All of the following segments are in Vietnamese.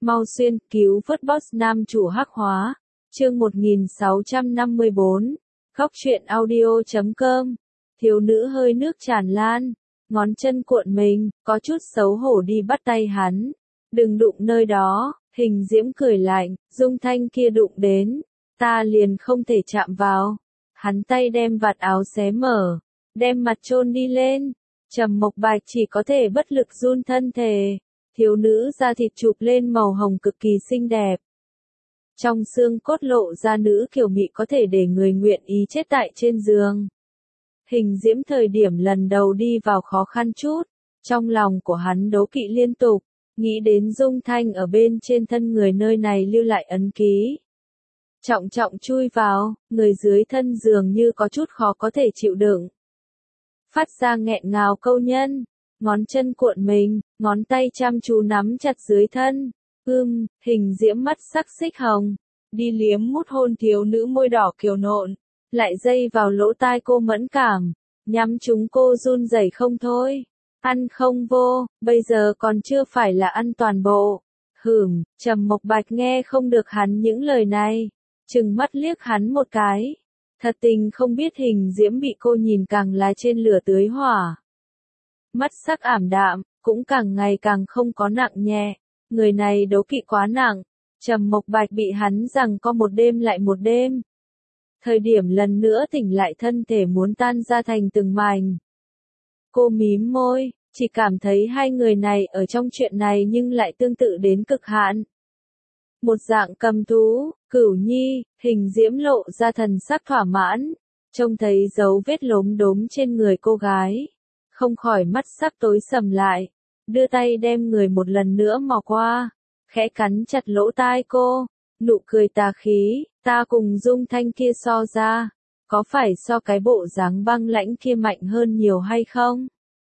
Mau xuyên, cứu vớt boss nam chủ hắc hóa. Chương 1654. Góc truyện audio.com. Thiếu nữ hơi nước tràn lan, ngón chân cuộn mình, có chút xấu hổ đi bắt tay hắn. Đừng đụng nơi đó, Hình Diễm cười lạnh, Dung Thanh kia đụng đến, ta liền không thể chạm vào. Hắn tay đem vạt áo xé mở, đem mặt chôn đi lên. Trầm Mộc Bạch chỉ có thể bất lực run thân thể. Thiếu nữ da thịt chụp lên màu hồng cực kỳ xinh đẹp. Trong xương cốt lộ ra nữ kiều mị có thể để người nguyện ý chết tại trên giường. Hình Diễm thời điểm lần đầu đi vào khó khăn chút, trong lòng của hắn đố kỵ liên tục, nghĩ đến Dung Thanh ở bên trên thân người nơi này lưu lại ấn ký. Trọng trọng chui vào, người dưới thân giường như có chút khó có thể chịu đựng. Phát ra nghẹn ngào câu nhân, ngón chân cuộn mình, ngón tay chăm chú nắm chặt dưới thân. Hình Diễm mắt sắc xích hồng, đi liếm mút hôn thiếu nữ môi đỏ kiều nộn, lại dây vào lỗ tai cô mẫn cảm, nhắm chúng cô run rẩy không thôi. Ăn không vô, bây giờ còn chưa phải là ăn toàn bộ. Trầm Mộc Bạch nghe không được hắn những lời này, trừng mắt liếc hắn một cái. Thật tình không biết Hình Diễm bị cô nhìn càng là trên lửa tưới hỏa. Mắt sắc ảm đạm, cũng càng ngày càng không có nặng nhẹ. Người này đố kỵ quá nặng, Trầm Mộc Bạch bị hắn giằng co một đêm lại một đêm. Thời điểm lần nữa tỉnh lại thân thể muốn tan ra thành từng mảnh. Cô mím môi, chỉ cảm thấy hai người này ở trong chuyện này nhưng lại tương tự đến cực hạn. Một dạng cầm thú, Cửu Nhi, Hình Diễm lộ ra thần sắc thỏa mãn, trông thấy dấu vết lốm đốm trên người cô gái. Không khỏi mắt sắc tối sầm lại, đưa tay đem người một lần nữa mò qua, khẽ cắn chặt lỗ tai cô, nụ cười tà khí, ta cùng Dung Thanh kia so ra, có phải so cái bộ dáng băng lãnh kia mạnh hơn nhiều hay không?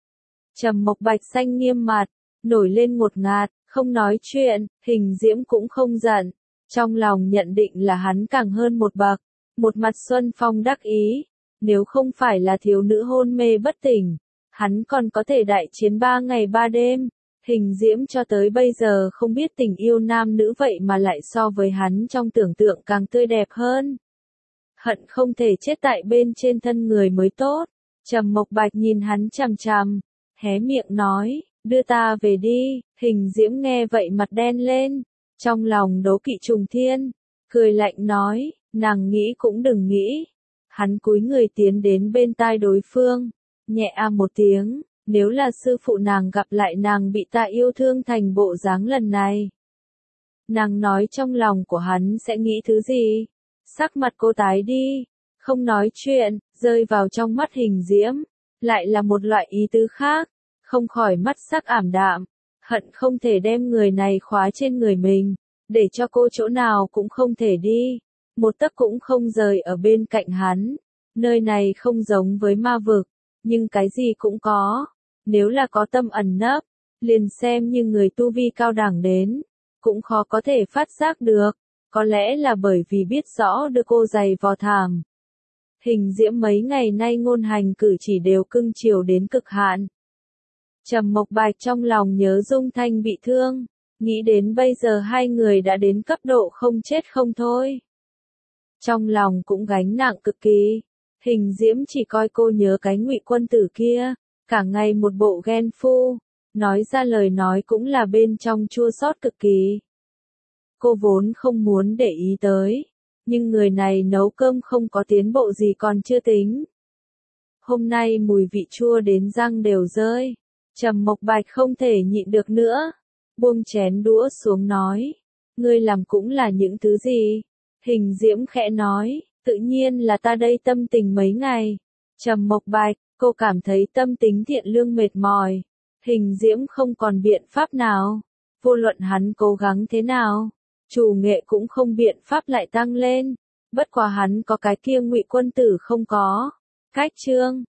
Trầm Mộc Bạch xanh nghiêm mặt, nổi lên ngột ngạt, không nói chuyện, Hình Diễm cũng không giận, trong lòng nhận định là hắn càng hơn một bậc, một mặt xuân phong đắc ý, nếu không phải là thiếu nữ hôn mê bất tỉnh, hắn còn có thể đại chiến 3 ngày 3 đêm. Hình Diễm cho tới bây giờ không biết tình yêu nam nữ vậy mà lại so với hắn trong tưởng tượng càng tươi đẹp hơn. Hận không thể chết tại bên trên thân người mới tốt. Trầm Mộc Bạch nhìn hắn chằm chằm, hé miệng nói, đưa ta về đi. Hình Diễm nghe vậy mặt đen lên, trong lòng đố kỵ trùng thiên, cười lạnh nói, nàng nghĩ cũng đừng nghĩ. Hắn cúi người tiến đến bên tai đối phương, nhẹ một tiếng. Nếu là sư phụ nàng gặp lại nàng bị ta yêu thương thành bộ dáng lần này, nàng nói trong lòng của hắn sẽ nghĩ thứ gì? Sắc mặt cô tái đi, không nói chuyện, rơi vào trong mắt Hình Diễm, lại là một loại ý tứ khác, không khỏi mắt sắc ảm đạm, hận không thể đem người này khóa trên người mình, để cho cô chỗ nào cũng không thể đi, một tấc cũng không rời ở bên cạnh hắn. Nơi này không giống với ma vực, nhưng cái gì cũng có. Nếu là có tâm ẩn nấp, liền xem như người tu vi cao đẳng đến, cũng khó có thể phát giác được, có lẽ là bởi vì biết rõ đưa cô giày vò thảm. Hình Diễm mấy ngày nay ngôn hành cử chỉ đều cưng chiều đến cực hạn. Trầm Mộc Bạch trong lòng nhớ Dung Thanh bị thương, nghĩ đến bây giờ hai người đã đến cấp độ không chết không thôi. Trong lòng cũng gánh nặng cực kỳ, Hình Diễm chỉ coi cô nhớ cái Ngụy Quân tử kia. Cả ngày một bộ ghen phu, nói ra lời nói cũng là bên trong chua xót cực kỳ. Cô vốn không muốn để ý tới, nhưng người này nấu cơm không có tiến bộ gì còn chưa tính. Hôm nay mùi vị chua đến răng đều rơi, Trầm Mộc Bạch không thể nhịn được nữa, buông chén đũa xuống nói, ngươi làm cũng là những thứ gì? Hình Diễm khẽ nói, tự nhiên là ta đây tâm tình mấy ngày. Trầm Mộc Bạch, cô cảm thấy tâm tính thiện lương mệt mỏi. Hình Diễm không còn biện pháp nào. Vô luận hắn cố gắng thế nào, chủ nghệ cũng không biện pháp lại tăng lên. Bất quá hắn có cái kia Ngụy Quân tử không có. Cách chương